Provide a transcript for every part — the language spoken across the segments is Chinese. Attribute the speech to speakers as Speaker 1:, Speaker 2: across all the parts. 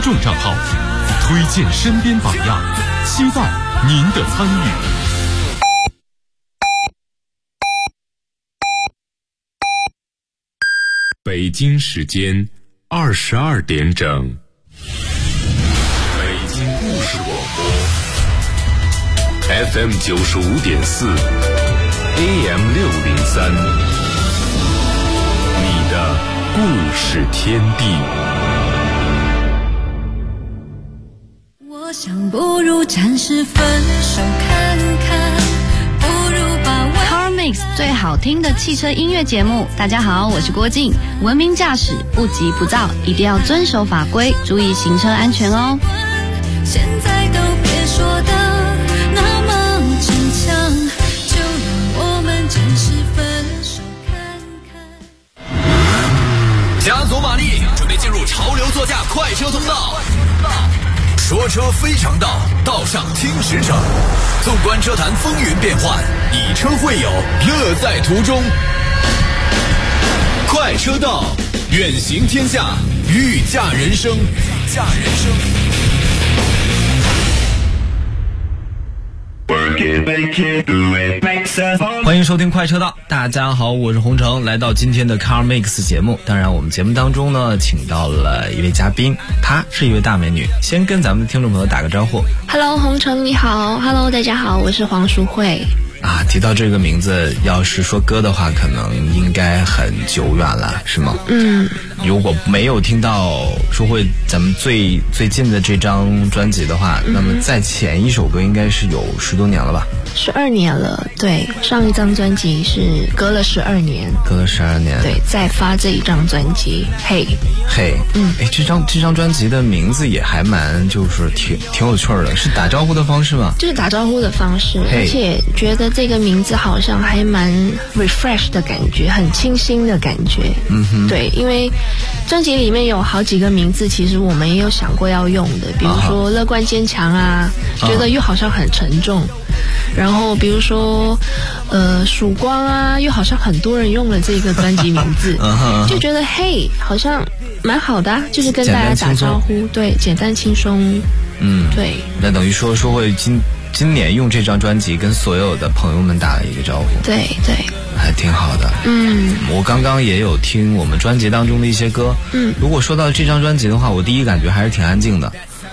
Speaker 1: 众账号，推荐身边榜样，期待您的参与。北京时间22点整，北京故事广播 FM 95.4 AM 603，你的故事天地。
Speaker 2: 我想不如暂时分手看看，不如把
Speaker 3: Car Mix 最好听的汽车音乐节目。大家好，我是郭静。文明驾驶，不急不躁，一定要遵守法规，注意行车安全哦。
Speaker 2: 现在都别说的那么逞强，就让我们暂时分手看看。
Speaker 4: 加足马力，准备进入潮流座驾快车通道。说车非常道，道上听实诚。纵观车坛风云变幻，以车会友，乐在途中。快车道，远行天下，御驾人生。
Speaker 5: 欢迎收听快车道，大家好，我是洪城，来到今天的 Car Mix 节目。当然我们节目当中呢，请到了一位嘉宾，她是一位大美女，先跟咱们的听众朋友打个招呼。
Speaker 3: Hello 洪城你好。 Hello 大家好，我是黄淑慧。
Speaker 5: 提到这个名字，要是说歌的话，可能应该很久远了，是吗？如果没有听到淑慧咱们最近的这张专辑的话，那么在前一首歌应该是有10多年了吧
Speaker 3: ？12年了，对，上一张专辑是隔了12年，对，再发这一张专辑，嘿，这张专辑的名字也还蛮就是挺有趣的，是打招呼的方式吗？就是打招呼的方式，而且觉得这个名字好像还蛮 refresh 的感觉，很清新的感觉。对，因为专辑里面有好几个名字，其实我们也有想过要用的，比如说乐观坚强啊，觉得又好像很沉重。然后比如说曙光啊，又好像很多人用了这个专辑名字，就觉得嘿好像蛮好的，就是跟大家打招呼，对，简单轻松。对，
Speaker 5: 那等于说会今年用这张专辑跟所有的朋友们打了一个招呼。对，还挺好的。我刚刚也有听我们专辑当中的一些歌。如果说到这张专辑的话，我第一感觉还是挺安静的。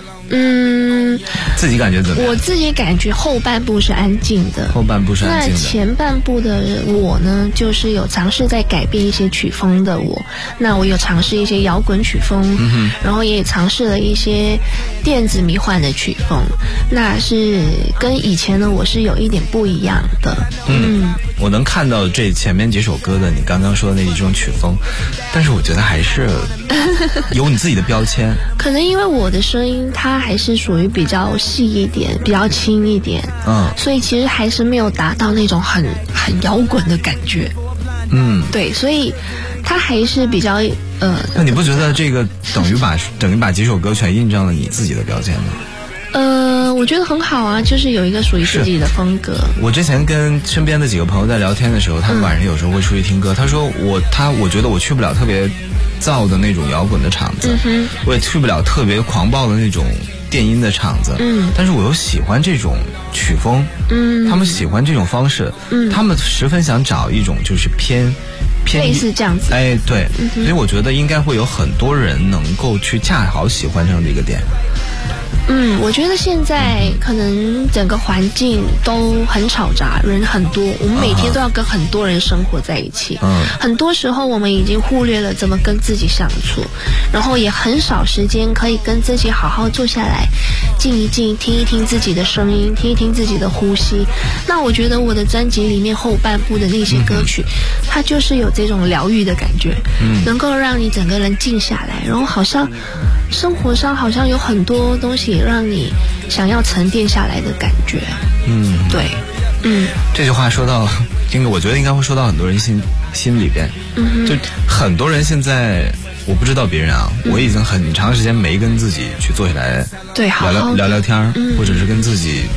Speaker 5: 自己感觉怎么样？我自己感觉后半部是安静的，那前半部的我呢，就是有尝试在改变一些曲风的我。那我有尝试一些摇滚曲风，然后也尝试了一些电子迷幻的曲风，那是跟以前的我是有一点不一样的。我能看到这前面几首歌的你刚刚说的那一种曲风，但是我觉得还是有你自己的标签。可能因为我的声音它还是属于比较细一点，比较轻一点，所以其实还是没有达到那种很摇滚的感觉。对，所以它还是比较那你不觉得这个等于把几首歌全印上了你自己的标签吗？我觉得很好啊，就是有一个属于自己的风格。我之前跟身边的几个朋友在聊天的时候，他们晚上有时候会出去听歌，他说我觉得我去不了特别燥的那种摇滚的场子，我也去不了特别狂暴的那种电音的场子，但是我又喜欢这种曲风，他们喜欢这种方式，他们十分想找一种就是偏类似这样子，对，所以我觉得应该会有很多人能够去恰好喜欢上这个点。我觉得现在可能整个环境都很吵杂，人很多，我们每天都要跟很多人生活在一起，很多时候我们已经忽略了怎么跟自己相处，然后也很少时间可以跟自己好好坐下来静一静，听一听自己的声音，听一听自己的呼吸。那我觉得我的专辑里面后半部的那些歌曲，它就是有这种疗愈的感觉，能够让你整个人静下来，然后好像生活上好像有很多东西让你想要沉淀下来的感觉。对，这句话说到，我觉得应该会说到很多人心里边。就很多人现在，我不知道别人啊，我已经很长时间没跟自己去坐下来聊聊天，或者是跟自己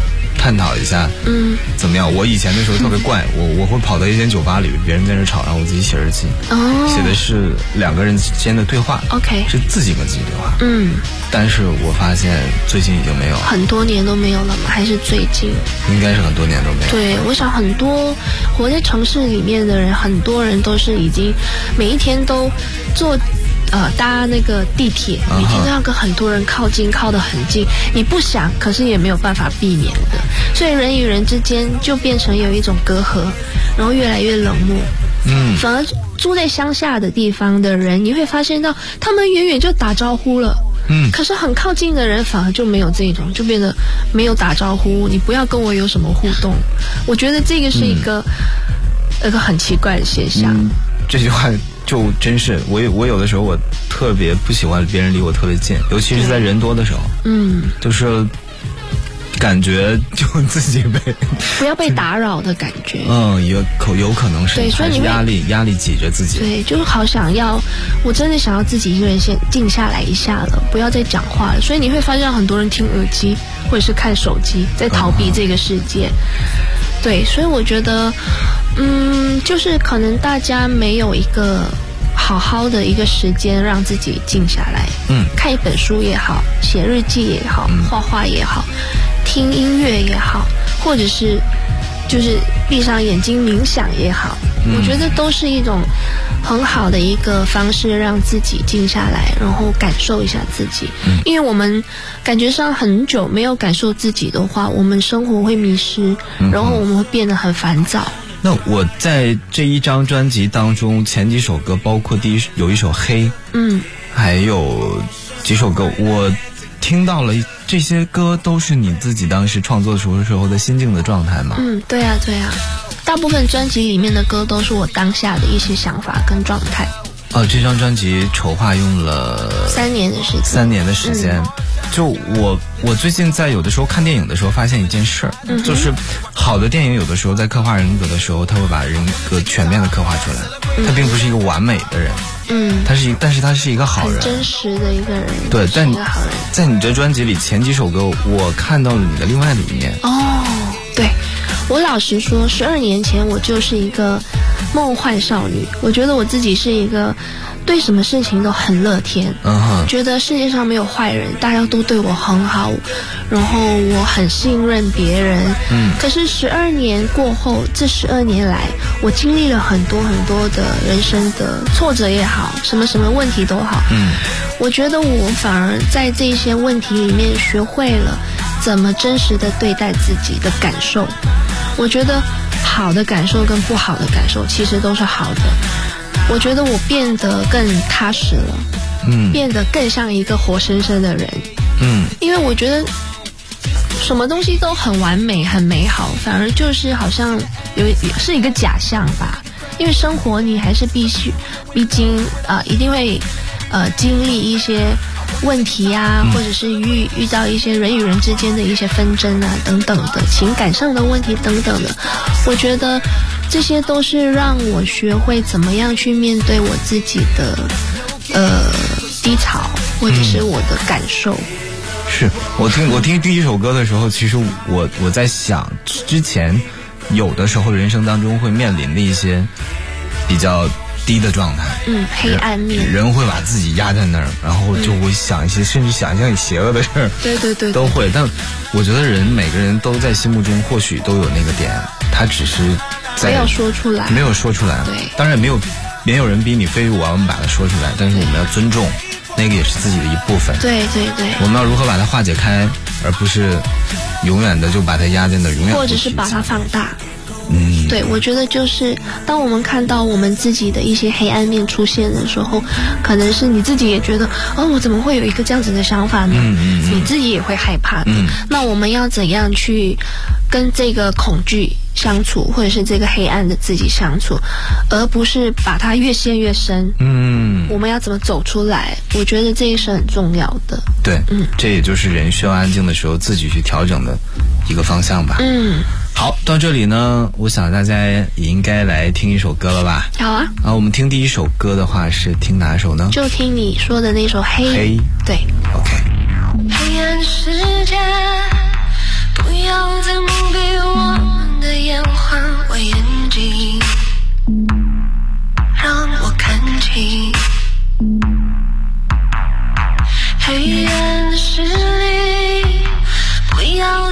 Speaker 6: 探讨一下，怎么样？我以前的时候特别怪，我会跑到一间酒吧里，别人在那吵，然后我自己写日记，写的是2个人之间的对话
Speaker 5: ，OK，
Speaker 6: 是自己跟自己对话，但是我发现最近已经没有，
Speaker 5: 很多年都没有了吗？还是最近？
Speaker 6: 应该是很多年都没有。
Speaker 5: 对，我想很多活在城市里面的人，很多人都是已经每一天都坐搭那个地铁，每天都要跟很多人靠近，靠得很近，你不想，可是也没有办法避免的，所以人与人之间就变成有一种隔阂，然后越来越冷漠。反而住在乡下的地方的人，你会发现到他们远远就打招呼了。可是很靠近的人反而就没有这种，就变得没有打招呼，你不要跟我有什么互动。我觉得这个是一个很奇怪的现象。
Speaker 6: 这句话就真是我有的时候我特别不喜欢别人离我特别近，尤其是在人多的时候。就是感觉就自己
Speaker 5: 不要被打扰的感觉。
Speaker 6: 有可能是，
Speaker 5: 对，所以你
Speaker 6: 压力挤着自己。
Speaker 5: 对，就是好想要，我真的想要自己一个人先静下来一下了，不要再讲话了。所以你会发现很多人听耳机或者是看手机，在逃避这个世界。对，所以我觉得，就是可能大家没有一个好好的一个时间让自己静下来。看一本书也好，写日记也好，画画也好，听音乐也好，或者是就是闭上眼睛冥想也好，我觉得都是一种很好的一个方式，让自己静下来，然后感受一下自己。因为我们感觉上很久没有感受自己的话，我们生活会迷失，然后我们会变得很烦躁。
Speaker 6: 那我在这一张专辑当中，前几首歌包括有一首黑，还有几首歌，我听到了这些歌都是你自己当时创作的时候的心境的状态吗？
Speaker 5: 对啊，大部分专辑里面的歌都是我当下的一些想法跟状态。
Speaker 6: 这张专辑筹划用了
Speaker 5: 3年的时间。
Speaker 6: 3年的时间。就我最近在有的时候看电影的时候发现一件事儿，就是好的电影有的时候在刻画人格的时候，他会把人格全面的刻画出来。他并不是一个完美的人，但是他是一个好人，
Speaker 5: 很真实的一个人。
Speaker 6: 对，在你这专辑里前几首歌，我看到了你的另外的一面。
Speaker 5: 对，我老实说，12年前我就是一个梦幻少女。我觉得我自己是一个对什么事情都很乐天，觉得世界上没有坏人，大家都对我很好，然后我很信任别人。可是12年过后，这12年来，我经历了很多很多的人生的挫折也好，什么问题都好。我觉得我反而在这些问题里面学会了怎么真实的对待自己的感受。我觉得好的感受跟不好的感受其实都是好的。我觉得我变得更踏实了，变得更像一个活生生的人。因为我觉得什么东西都很完美很美好，反而就是好像是一个假象吧。因为生活你还是毕竟一定会经历一些问题啊，或者是遇到一些人与人之间的一些纷争啊等等的情感上的问题等等的。我觉得这些都是让我学会怎么样去面对我自己的低潮，或者是我的感受。
Speaker 6: 是我听第一首歌的时候，其实我在想，之前有的时候人生当中会面临的一些比较低的状态，
Speaker 5: 黑暗面，
Speaker 6: 人会把自己压在那儿，然后就会想一些，甚至想象邪恶的事儿，
Speaker 5: 对，都
Speaker 6: 会。但我觉得每个人都在心目中或许都有那个点，他只是
Speaker 5: 没有说出来，
Speaker 6: 对，当然没有人逼你非我要把它说出来，但是我们要尊重，那个也是自己的一部分。
Speaker 5: 对，
Speaker 6: 我们要如何把它化解开，而不是永远的就把它压在那儿，永远
Speaker 5: 或者是把它放大。对，我觉得就是当我们看到我们自己的一些黑暗面出现的时候，可能是你自己也觉得我怎么会有一个这样子的想法呢？你自己也会害怕的。那我们要怎样去跟这个恐惧相处，或者是这个黑暗的自己相处，而不是把它越陷越深。我们要怎么走出来？我觉得这也是很重要的。
Speaker 6: 对，这也就是人需要安静的时候自己去调整的一个方向吧。好，到这里呢，我想大家也应该来听一首歌了吧？
Speaker 5: 好啊。
Speaker 6: 我们听第一首歌的话是听哪首呢？
Speaker 5: 就听你说的那首黑。对
Speaker 6: ，OK。
Speaker 2: 黑暗的世界，不要再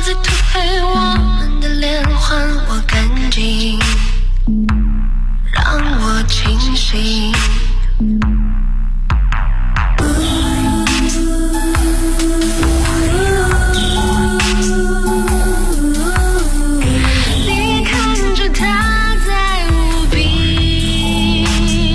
Speaker 2: 再涂黑我们的脸，还我干净，让我清醒。你看着他在无比，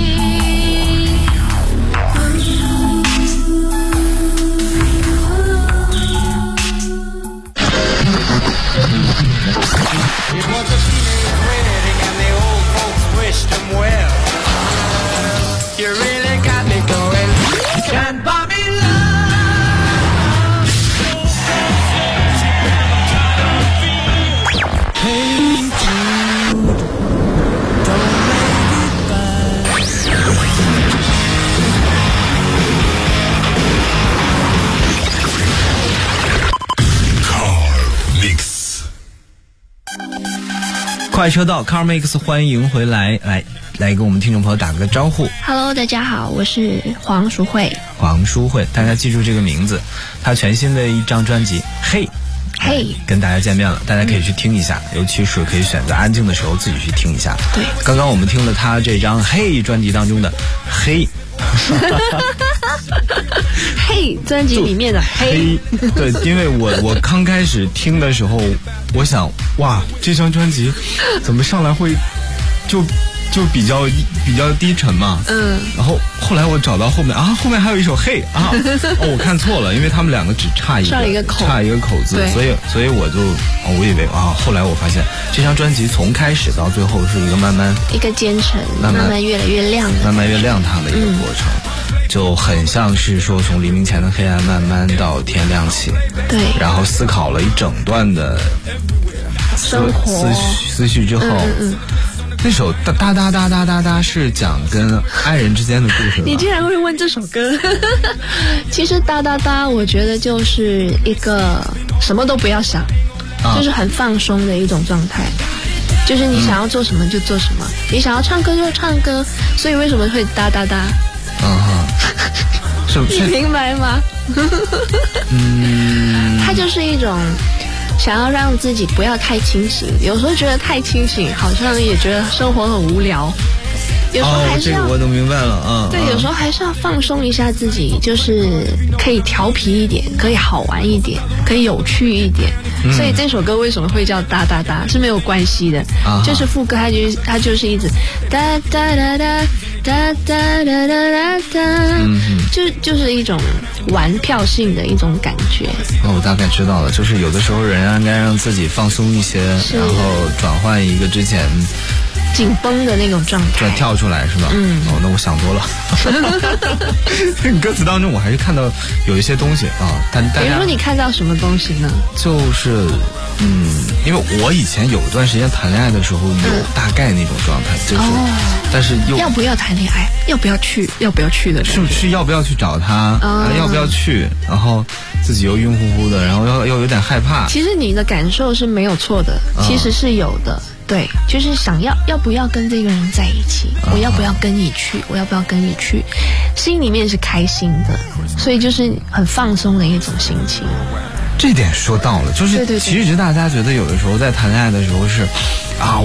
Speaker 7: You really got me going. Can't buy me love. Hey Jude, don't make it bad.
Speaker 4: Car Mix
Speaker 6: 快车道 Car Mix 欢迎回来，来给我们听众朋友打个招呼。
Speaker 5: Hello， 大家好，我是黄淑慧。
Speaker 6: 黄淑慧，大家记住这个名字，她全新的一张专辑《嘿》，跟大家见面了，大家可以去听一下，尤其是可以选择安静的时候自己去听一下。
Speaker 5: 对，
Speaker 6: 刚刚我们听了她这张《嘿》专辑当中的《嘿》。
Speaker 5: 嘿，专辑里面的嘿，
Speaker 6: 对，因为我刚开始听的时候，我想哇，这张专辑怎么上来会就比较低沉嘛，然后后来我找到后面啊，后面还有一首嘿啊，我看错了，因为他们两个只差一个口字，所以我就我以为啊，后来我发现这张专辑从开始到最后是一个慢慢
Speaker 5: 一个渐层，慢慢越来越亮，
Speaker 6: 慢慢越亮堂的一个过程。就很像是说从黎明前的黑暗慢慢到天亮起，
Speaker 5: 对，
Speaker 6: 然后思考了一整段的
Speaker 5: 生活
Speaker 6: 思绪之后，那首哒哒哒哒哒哒是讲跟爱人之间的故事。
Speaker 5: 你竟然会问这首歌？其实哒哒哒，我觉得就是一个什么都不要想，就是很放松的一种状态。就是你想要做什么就做什么，你想要唱歌就唱歌，所以为什么会哒哒哒？你明白吗？它就是一种想要让自己不要太清醒，有时候觉得太清醒，好像也觉得生活很无聊。有时候还是要，
Speaker 6: 这个我都明白了，
Speaker 5: 对，有时候还是要放松一下自己，就是可以调皮一点，可以好玩一点，可以有趣一点。所以这首歌为什么会叫哒哒哒是没有关系的，就是副歌它就是一直哒哒哒哒哒哒哒哒哒，就是一种玩票性的一种感觉。
Speaker 6: 我大概知道了，就是有的时候人应该让自己放松一些，然后转换一个之前
Speaker 5: 紧绷的那种状态，
Speaker 6: 跳出来是吧？那我想多了。歌词当中我还是看到有一些东西啊，但比
Speaker 5: 如说你看到什么东西呢？
Speaker 6: 就是因为我以前有一段时间谈恋爱的时候有大概那种状态，就是但是又
Speaker 5: 要不要谈恋爱，要不要去的，
Speaker 6: 是要不要去找他，要不要去，然后自己又晕乎乎的，然后又有点害怕。
Speaker 5: 其实你的感受是没有错的，其实是有的。对，就是想要不要跟这个人在一起，我要不要跟你去，我要不要跟你去，心里面是开心的，所以就是很放松的一种心情。
Speaker 6: 这点说到了，就是其实大家觉得有的时候在谈恋爱的时候是啊，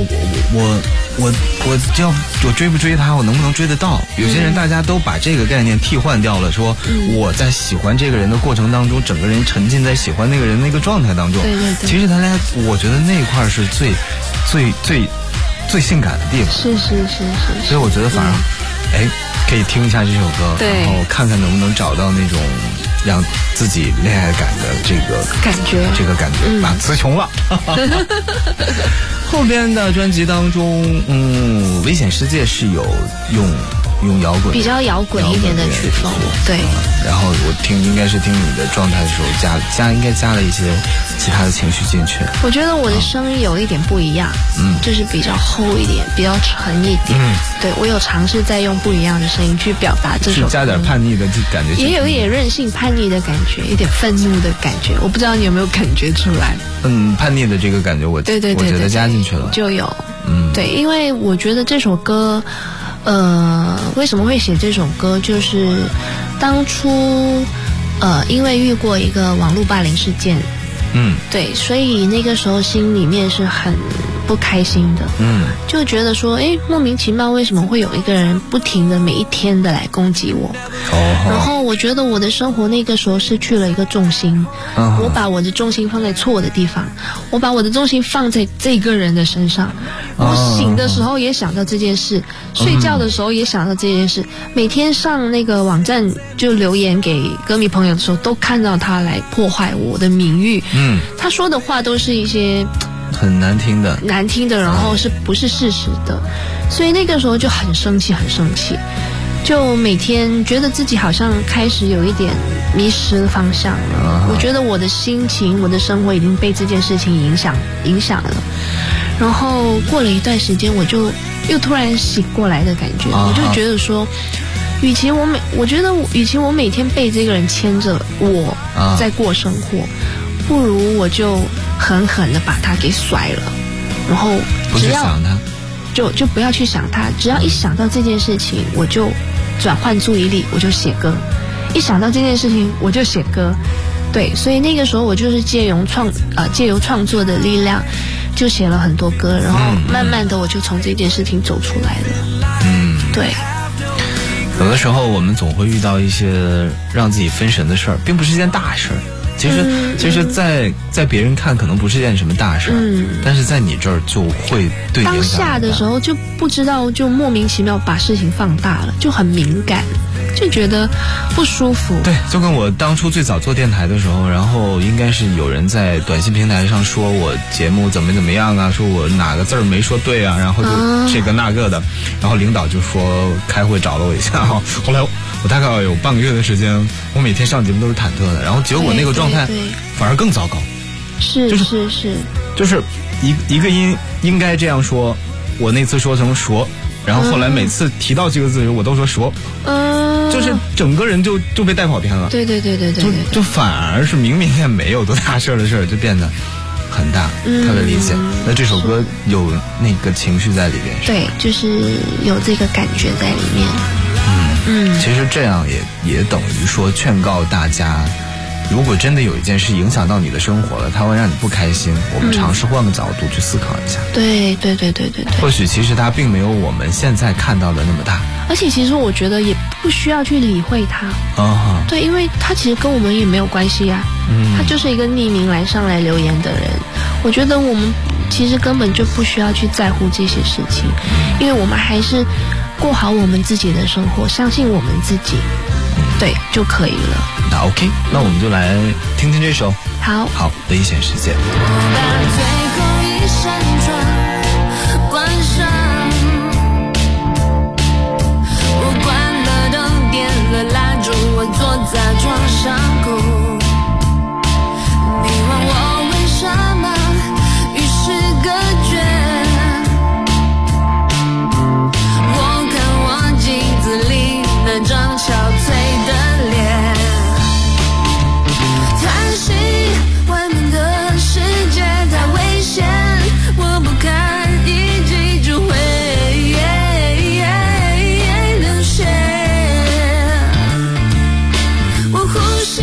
Speaker 6: 我追不追他，我能不能追得到？有些人大家都把这个概念替换掉了，说我在喜欢这个人的过程当中，整个人沉浸在喜欢那个人那个状态当中。
Speaker 5: 对，
Speaker 6: 其实谈恋爱，我觉得那一块是最性感的地方。
Speaker 5: 是。
Speaker 6: 所以我觉得反而可以听一下这首歌，然后看看能不能找到那种让自己恋爱感的这个感觉，把词穷了。后边的专辑当中，危险世界是有用摇滚，
Speaker 5: 比较摇滚一点的曲风，对。
Speaker 6: 然后我应该是听你的状态的时候应该加了一些其他的情绪进去。
Speaker 5: 我觉得我的声音有一点不一样，就是比较厚一点，比较沉一点。对，我有尝试在用不一样的声音去表达这首歌，
Speaker 6: 是加点叛逆的感觉，
Speaker 5: 也有一点任性叛逆的感觉，有点愤怒的感觉，我不知道你有没有感觉出来。
Speaker 6: 叛逆的这个感觉，我觉得加进去了
Speaker 5: 就有。对，因为我觉得这首歌。为什么会写这首歌？就是当初因为遇过一个网络霸凌事件， 对，所以那个时候心里面是很不开心的，就觉得说，莫名其妙为什么会有一个人不停的每一天的来攻击我，然后我觉得我的生活那个时候失去了一个重心，我把我的重心放在错的地方，我把我的重心放在这个人的身上，我醒的时候也想到这件事，睡觉的时候也想到这件事，每天上那个网站就留言给歌迷朋友的时候，都看到他来破坏我的名誉，他说的话都是一些
Speaker 6: 很难听的，
Speaker 5: 然后是不是事实的，所以那个时候就很生气，就每天觉得自己好像开始有一点迷失了方向了。我觉得我的心情，我的生活已经被这件事情影响了。然后过了一段时间，我就又突然醒过来的感觉，我就觉得说，与其我每天被这个人牵着我在过生活，不如我就狠狠的把他给甩了，然后只要就不要去想他，只要一想到这件事情，我就转换注意力，我就写歌，一想到这件事情我就写歌，对，所以那个时候我就是借由创作的力量，就写了很多歌，然后慢慢的我就从这件事情走出来了。对。
Speaker 6: 有的时候我们总会遇到一些让自己分神的事儿，并不是一件大事儿。其实在别人看可能不是件什么大事，但是在你这儿就会对
Speaker 5: 当下的时候就不知道，就莫名其妙把事情放大了，就很敏感，就觉得不舒服。
Speaker 6: 对，就跟我当初最早做电台的时候，然后应该是有人在短信平台上说我节目怎么样啊，说我哪个字儿没说对啊，然后就这个那个的，然后领导就说开会找了我一下，后来我大概有半个月的时间，我每天上节目都是忐忑的，然后结果那个状态反而更糟糕。就是一个音应该这样说，我那次说成说，然后后来每次提到这个字的时候我都说说，就是整个人就被带跑偏了。
Speaker 5: 对，
Speaker 6: 就反而是明明也没有多大事的事儿，就变得很大，特别理解。那这首歌有那个情绪在里边，
Speaker 5: 对，就是有这个感觉在里面。
Speaker 6: 其实这样也等于说劝告大家，如果真的有一件事影响到你的生活了，它会让你不开心，我们尝试换个角度去思考一下。
Speaker 5: 对。
Speaker 6: 或许其实它并没有我们现在看到的那么大，
Speaker 5: 而且其实我觉得也不需要去理会它。对，因为它其实跟我们也没有关系啊。他就是一个匿名上来留言的人。我觉得我们其实根本就不需要去在乎这些事情，因为我们还是过好我们自己的生活，相信我们自己，对就可以了。
Speaker 6: 那 OK， 那我们就来听听这首
Speaker 5: 好
Speaker 6: 危险世界。
Speaker 2: 我把最后一扇窗关上，我关了灯，点了蜡烛，我坐在床上哭。你问我为什么与世隔绝，我看我镜子里那张憔悴的脸，叹息外面的世界太危险，我不堪一击就会流血，我呼吸。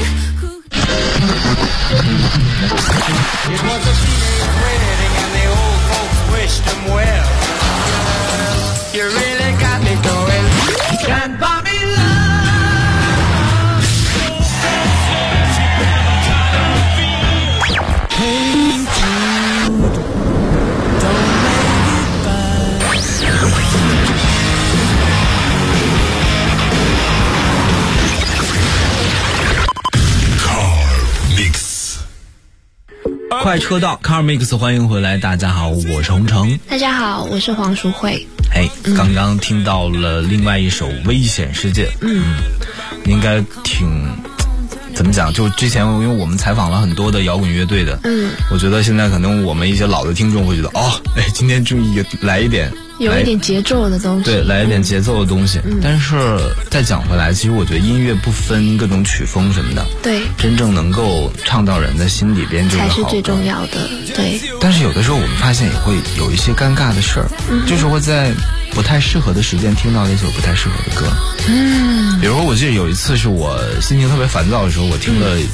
Speaker 7: It was a teenage wedding and the old folks wished him well. You really got me going. Can't buy me love. Hey Jude, don't make it bad.
Speaker 6: 快车道 Car Mix， 欢迎回来，大家好，我是洪城。
Speaker 5: 大家好，我是黄淑慧。
Speaker 6: 刚刚听到了另外一首《危险世界》，应该挺怎么讲？就之前因为我们采访了很多的摇滚乐队的，我觉得现在可能我们一些老的听众会觉得，今天终于来一点。
Speaker 5: 有一点节奏的东西，
Speaker 6: 对，来一点节奏的东西。但是再讲回来，其实我觉得音乐不分各种曲风什么的，
Speaker 5: 对，
Speaker 6: 真正能够唱到人的心里边就是好歌，
Speaker 5: 才是最重要的。对。
Speaker 6: 但是有的时候我们发现也会有一些尴尬的事儿，就是会在不太适合的时间听到那首不太适合的歌。比如说我记得有一次是我心情特别烦躁的时候，我听了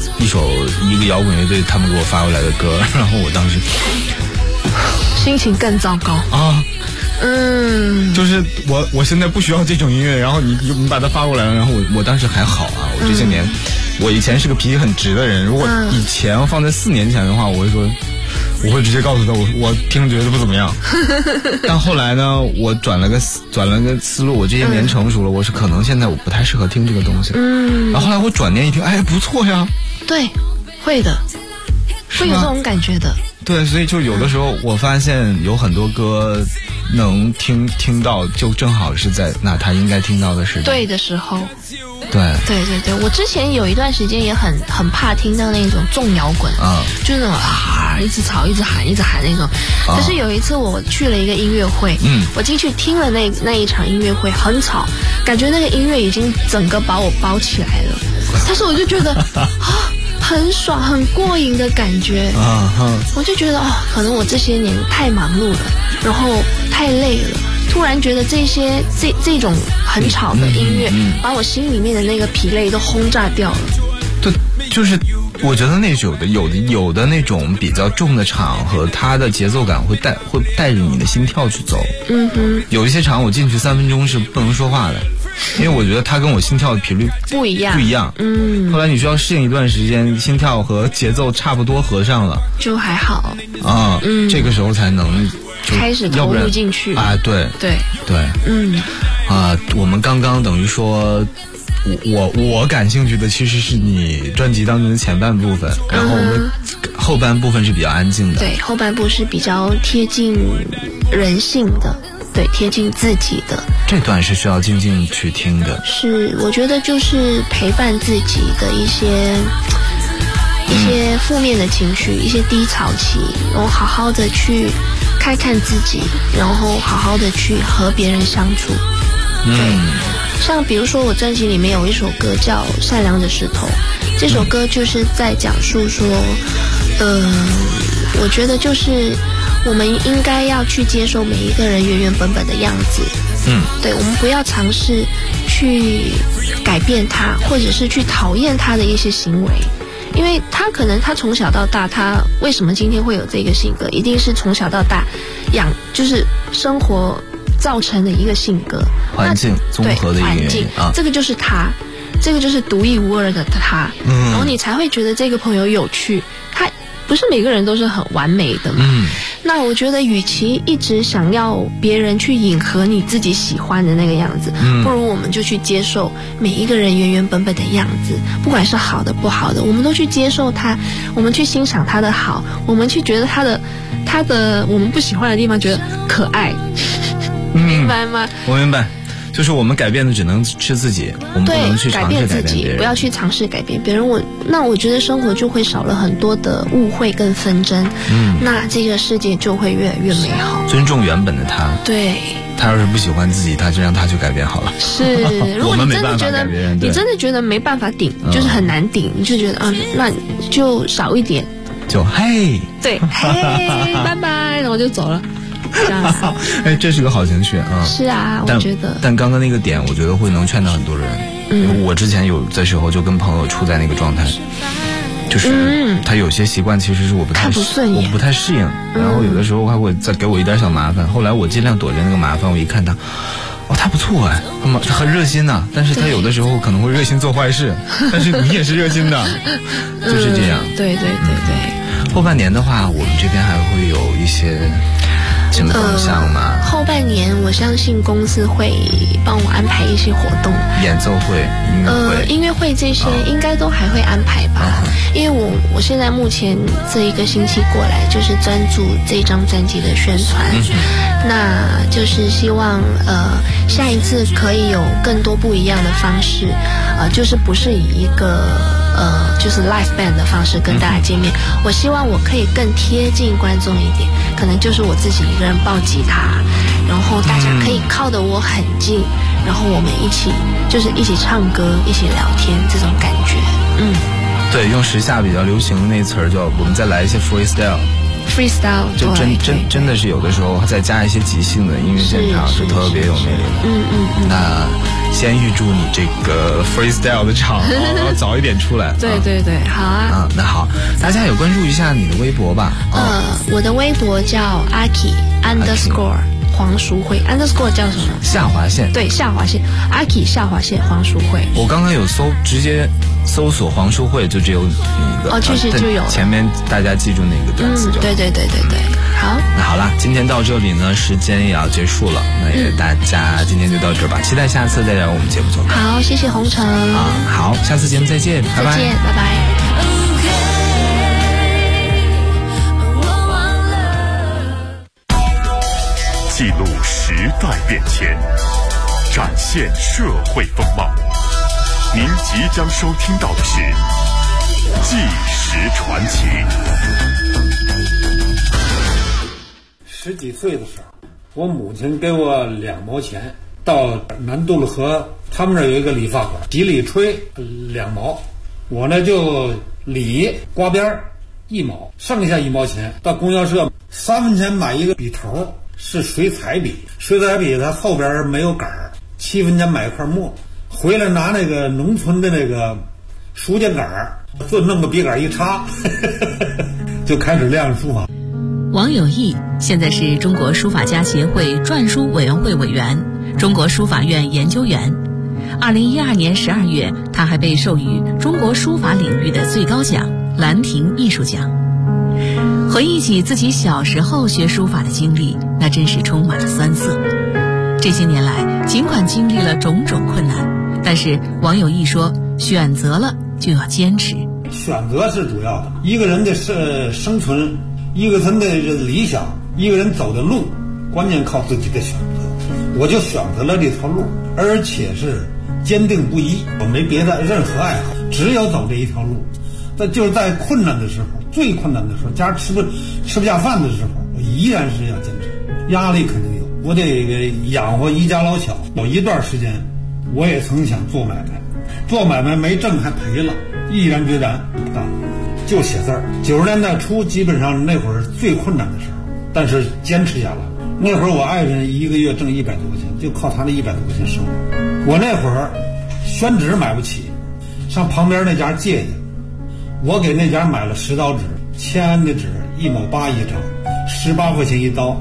Speaker 6: 一个摇滚乐队他们给我发过来的歌，然后我当时
Speaker 5: 心情更糟糕
Speaker 6: 啊。就是我现在不需要这种音乐，然后你把它发过来了，然后我当时还好啊，我这些年，我以前是个脾气很直的人，如果以前放在4年前的话，我会直接告诉他我听着觉得不怎么样。但后来呢，我转了个思路，我这些年成熟了，我是可能现在我不太适合听这个东西。然后后来我转念一听，哎，不错呀。
Speaker 5: 对，会的，会有这种感觉的。
Speaker 6: 对，所以就有的时候我发现有很多歌能听到，就正好是在那他应该听到的时候，
Speaker 5: 对的时候。
Speaker 6: 对，
Speaker 5: 我之前有一段时间也很怕听到那种重摇滚，就是那种一直吵、一直喊那种。可是有一次我去了一个音乐会，我进去听了那一场音乐会，很吵，感觉那个音乐已经整个把我包起来了，但是我就觉得很爽、很过瘾的感觉。我就觉得可能我这些年太忙碌了，然后太累了，突然觉得这种很吵的音乐，把我心里面的那个疲累都轰炸掉了。
Speaker 6: 对，就是我觉得那有的那种比较重的场合，它的节奏感会带着你的心跳去走。有一些场我进去3分钟是不能说话的。因为我觉得它跟我心跳的频率不一样。后来你需要适应一段时间，心跳和节奏差不多合上了，
Speaker 5: 就还好
Speaker 6: 这个时候才能
Speaker 5: 开始投入进去
Speaker 6: 啊。对，我们刚刚等于说我感兴趣的其实是你专辑当中的前半部分，然后我们后半部分是比较安静的。
Speaker 5: 对，后半部是比较贴近人性的，对，贴近自己的。
Speaker 6: 这段是需要静静去听的。
Speaker 5: 是，我觉得就是陪伴自己的一些负面的情绪，一些低潮期，然后好好的去看看自己，然后好好的去和别人相处。对，像比如说我专辑里面有一首歌叫《善良的石头》，这首歌就是在讲述说，我觉得就是我们应该要去接受每一个人原原本本的样子。对，我们不要尝试去改变他，或者是去讨厌他的一些行为，因为他可能他从小到大，他为什么今天会有这个性格，一定是从小到大就是生活造成的一个性格，
Speaker 6: 环境综合的一个原因
Speaker 5: 这个就是他，这个就是独一无二的他，然后你才会觉得这个朋友有趣。他不是每个人都是很完美的嘛，那我觉得与其一直想要别人去迎合你自己喜欢的那个样子，不如我们就去接受每一个人原原本本的样子，不管是好的不好的，我们都去接受他，我们去欣赏他的好，我们去觉得他的我们不喜欢的地方觉得可爱。明白吗？
Speaker 6: 我明白，就是我们改变的只能是自己，我们不能去尝试改变
Speaker 5: 自己，不要去尝试改变别人。那我觉得生活就会少了很多的误会跟纷争，那这个世界就会越来越美好。
Speaker 6: 尊重原本的他，
Speaker 5: 对，
Speaker 6: 他要是不喜欢自己，他就让他去改变好了。
Speaker 5: 是，如果你真的觉得你真的觉得没办法顶，就是很难顶，你就觉得那就少一点，
Speaker 6: 就嘿，
Speaker 5: 对，嘿，拜拜，然后就走了。
Speaker 6: 这是个好情绪啊！
Speaker 5: 是啊，我觉得。
Speaker 6: 但刚刚那个点，我觉得会能劝到很多人。我之前有的时候就跟朋友处在那个状态，就是他有些习惯其实是我不太适应，然后有的时候还会再给我一点小麻烦。后来我尽量躲着那个麻烦，我一看他，他不错哎，他很热心呐，但是他有的时候可能会热心做坏事，但是你也是热心的，就是这样。
Speaker 5: 对。
Speaker 6: 后半年的话，我们这边还会有一些什么动向吗？
Speaker 5: 后半年我相信公司会帮我安排一些活动，
Speaker 6: 演奏会、
Speaker 5: 音乐会这些应该都还会安排吧。因为我现在目前这一个星期过来就是专注这张专辑的宣传，那就是希望下一次可以有更多不一样的方式，就是不是以一个就是 live band 的方式跟大家见面，我希望我可以更贴近观众一点，可能就是我自己一个人抱吉他，然后大家可以靠得我很近，然后我们一起唱歌，一起聊天，这种感觉。
Speaker 6: 对，用时下比较流行的那词儿叫我们再来一些 freestyle。
Speaker 5: freestyle，
Speaker 6: 就真的是有的时候再加一些即兴的音乐现场是特别有魅力的。那先预祝你这个 freestyle 的场早一点出来。
Speaker 5: 对，好啊。
Speaker 6: 那好，大家也关注一下你的微博吧。
Speaker 5: 我的微博叫 Aki_黄淑慧 underscore 叫什么？
Speaker 6: 下划线。
Speaker 5: 对，下划线 Aki 下划线黄淑慧。
Speaker 6: 我刚刚有直接搜索黄淑慧，就只有一个。
Speaker 5: 确实就有。
Speaker 6: 前面大家记住那个单词就好。
Speaker 5: 对。好。
Speaker 6: 那好了，今天到这里呢，时间也要结束了。那也大家今天就到这吧，期待下次再来我们节目做客。
Speaker 5: 好，谢谢红尘。
Speaker 6: 好，下次节目再见，拜拜。
Speaker 5: 再见，拜拜。
Speaker 1: 记录时代变迁，展现社会风貌。您即将收听到的是《纪实传奇》。
Speaker 8: 10几岁的时候，我母亲给我2毛钱，到南渡了河，他们那儿有一个理发馆，洗理吹2毛，我呢就理刮边1毛，剩下1毛钱到供销社3分钱买一个笔头。是水彩笔，水彩笔它后边没有杆儿，7分钱买一块墨，回来拿那个农村的那个书架杆儿，就弄个笔杆一插，就开始练书法。
Speaker 9: 王有义现在是中国书法家协会篆书委员会委员、中国书法院研究员。2012年12月，他还被授予中国书法领域的最高奖兰亭艺术奖。回忆起自己小时候学书法的经历，那真是充满了酸涩。这些年来，尽管经历了种种困难，但是王有义说，选择了就要坚持。
Speaker 8: 选择是主要的，一个人的生存，一个人的理想，一个人走的路，关键靠自己的选择。我就选择了这条路，而且是坚定不移，我没别的任何爱好，只有走这一条路。就是在困难的时候，最困难的时候，家吃不下饭的时候，我依然是要坚持。压力肯定有，我得养活一家老小。有一段时间，我也曾想做买卖，做买卖没挣还赔了，毅然决然不干，就写字儿。90年代初，基本上那会儿最困难的时候，但是坚持下来。那会儿我爱人一个月挣100多块钱，就靠他那100多块钱生活。我那会儿宣纸买不起，上旁边那家借去。我给那家买了10刀纸，签的纸1毛8一张，18块钱一刀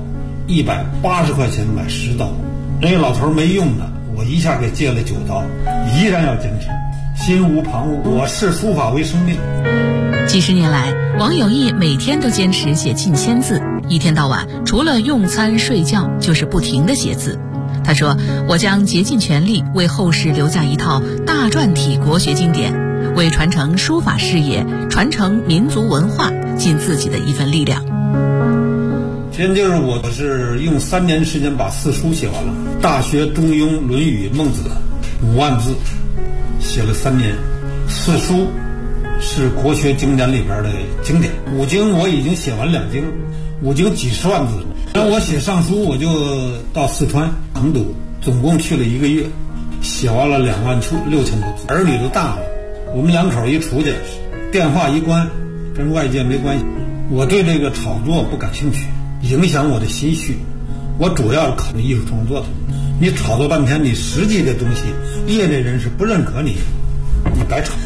Speaker 8: ，180块钱买10刀。那个老头没用的，我一下给借了9刀，依然要坚持，心无旁骛。我视书法为生命。
Speaker 9: 几十年来，王有义每天都坚持写近1000字，一天到晚除了用餐睡觉，就是不停地写字。他说：“我将竭尽全力为后世留下一套大篆体国学经典，为传承书法事业、传承民族文化尽自己的一份力量。”
Speaker 8: 先就是我是用3年时间把4书写完了，《大学》《中庸》《论语》《孟子》5万字，写了3年。4书是国学经典里边的经典，5经我已经写完2经，5经几十万字。然后我写上书，我就到四川成都，总共去了1个月，写完了2万6千多字。儿女都大了，我们2口一出去，电话一关，跟外界没关系。我对这个炒作不感兴趣，影响我的心绪。我主要是考虑艺术创作的。你炒作半天，你实际的东西，业内人士不认可你，你白炒。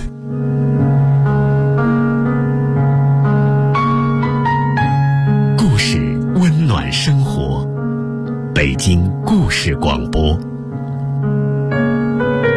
Speaker 1: 故事温暖生活，北京故事广播。